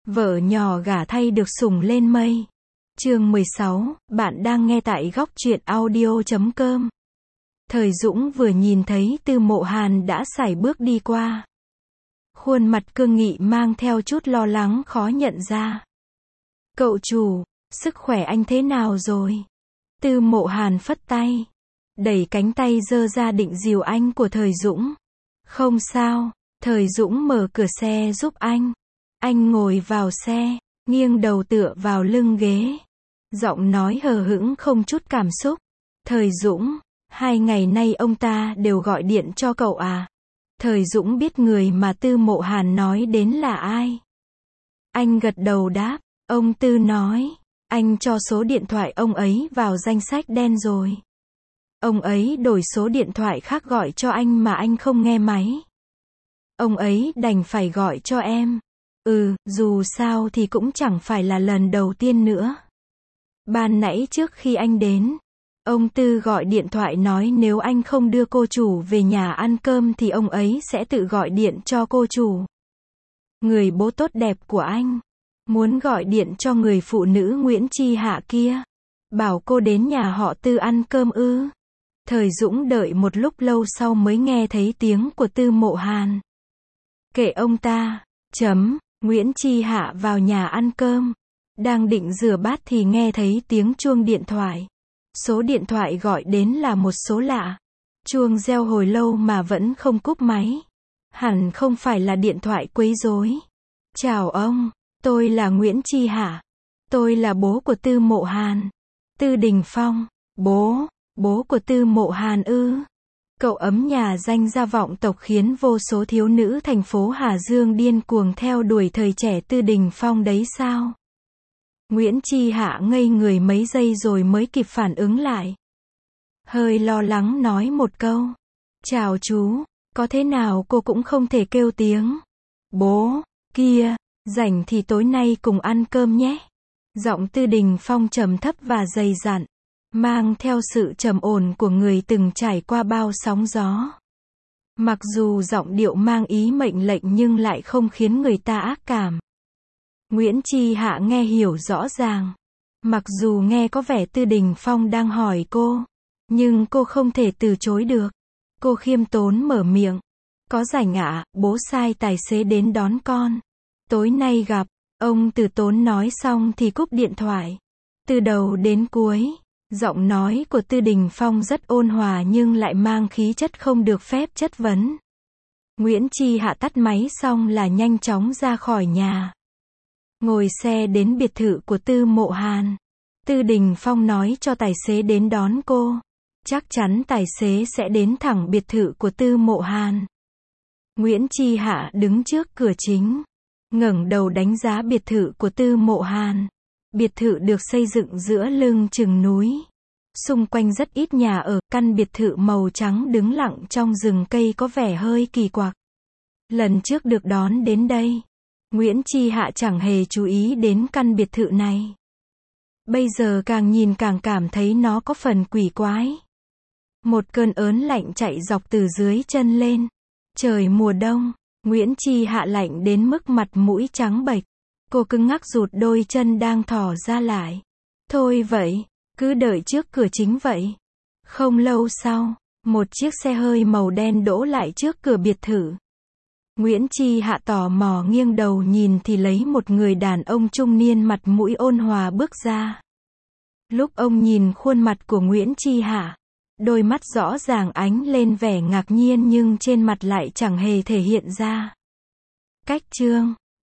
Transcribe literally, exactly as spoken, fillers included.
Vợ nhỏ gả thay được sủng lên mây. Chương mười sáu, bạn đang nghe tại góc truyện audio chấm com. Thời Dũng vừa nhìn thấy Tư Mộ Hàn đã sải bước đi qua. Khuôn mặt cương nghị mang theo chút lo lắng khó nhận ra. Cậu chủ, sức khỏe anh thế nào rồi? Tư Mộ Hàn phất tay, đẩy cánh tay giơ ra định dìu anh của Thời Dũng. Không sao, Thời Dũng mở cửa xe giúp anh. Anh ngồi vào xe, nghiêng đầu tựa vào lưng ghế. Giọng nói hờ hững không chút cảm xúc. Thời Dũng, hai ngày nay ông ta đều gọi điện cho cậu à? Thời Dũng biết người mà Tư Mộ Hàn nói đến là ai. Anh gật đầu đáp, ông Tư nói, anh cho số điện thoại ông ấy vào danh sách đen rồi. Ông ấy đổi số điện thoại khác gọi cho anh mà anh không nghe máy. Ông ấy đành phải gọi cho em. Ừ, dù sao thì cũng chẳng phải là lần đầu tiên nữa. Ban nãy trước khi anh đến, ông Tư gọi điện thoại nói nếu anh không đưa cô chủ về nhà ăn cơm thì ông ấy sẽ tự gọi điện cho cô chủ. Người bố tốt đẹp của anh muốn gọi điện cho người phụ nữ Nguyễn Chi Hạ kia, bảo cô đến nhà họ Tư ăn cơm ư? Thời Dũng đợi một lúc lâu sau mới nghe thấy tiếng của Tư Mộ Hàn. Kệ ông ta, chấm, Nguyễn Chi Hạ vào nhà ăn cơm. Đang định rửa bát thì nghe thấy tiếng chuông điện thoại. Số điện thoại gọi đến là một số lạ. Chuông reo hồi lâu mà vẫn không cúp máy. Hẳn không phải là điện thoại quấy rối. Chào ông, tôi là Nguyễn Chi Hạ. Tôi là bố của Tư Mộ Hàn. Tư Đình Phong. Bố, bố của Tư Mộ Hàn ư? Cậu ấm nhà danh gia vọng tộc khiến vô số thiếu nữ thành phố Hà Dương điên cuồng theo đuổi thời trẻ Tư Đình Phong đấy sao? Nguyễn Chi Hạ ngây người mấy giây rồi mới kịp phản ứng lại. Hơi lo lắng nói một câu. Chào chú, có thế nào cô cũng không thể kêu tiếng. Bố, kia, rảnh thì tối nay cùng ăn cơm nhé. Giọng Tư Đình Phong trầm thấp và dày dặn, mang theo sự trầm ổn của người từng trải qua bao sóng gió. Mặc dù giọng điệu mang ý mệnh lệnh nhưng lại không khiến người ta ác cảm. Nguyễn Chi Hạ nghe hiểu rõ ràng. Mặc dù nghe có vẻ Tư Đình Phong đang hỏi cô, nhưng cô không thể từ chối được. Cô khiêm tốn mở miệng. Có rảnh ạ, bố sai tài xế đến đón con. Tối nay gặp. Ông Từ Tốn nói xong thì cúp điện thoại. Từ đầu đến cuối, giọng nói của Tư Đình Phong rất ôn hòa nhưng lại mang khí chất không được phép chất vấn. Nguyễn Chi Hạ tắt máy xong là nhanh chóng ra khỏi nhà. Ngồi xe đến biệt thự của Tư Mộ Hàn. Tư Đình Phong nói cho tài xế đến đón cô. Chắc chắn tài xế sẽ đến thẳng biệt thự của Tư Mộ Hàn. Nguyễn Chi Hạ đứng trước cửa chính, ngẩng đầu đánh giá biệt thự của Tư Mộ Hàn. Biệt thự được xây dựng giữa lưng chừng núi. Xung quanh rất ít nhà ở, căn biệt thự màu trắng đứng lặng trong rừng cây có vẻ hơi kỳ quặc. Lần trước được đón đến đây, Nguyễn Chi Hạ chẳng hề chú ý đến căn biệt thự này. Bây giờ càng nhìn càng cảm thấy nó có phần quỷ quái. Một cơn ớn lạnh chạy dọc từ dưới chân lên. Trời mùa đông, Nguyễn Chi Hạ lạnh đến mức mặt mũi trắng bệch. Cô cứng ngắc rụt đôi chân đang thò ra lại. Thôi vậy, cứ đợi trước cửa chính vậy. Không lâu sau, một chiếc xe hơi màu đen đỗ lại trước cửa biệt thự. Nguyễn Chi Hạ tò mò nghiêng đầu nhìn thì lấy một người đàn ông trung niên mặt mũi ôn hòa bước ra. Lúc ông nhìn khuôn mặt của Nguyễn Chi Hạ, đôi mắt rõ ràng ánh lên vẻ ngạc nhiên nhưng trên mặt lại chẳng hề thể hiện ra. Cách chương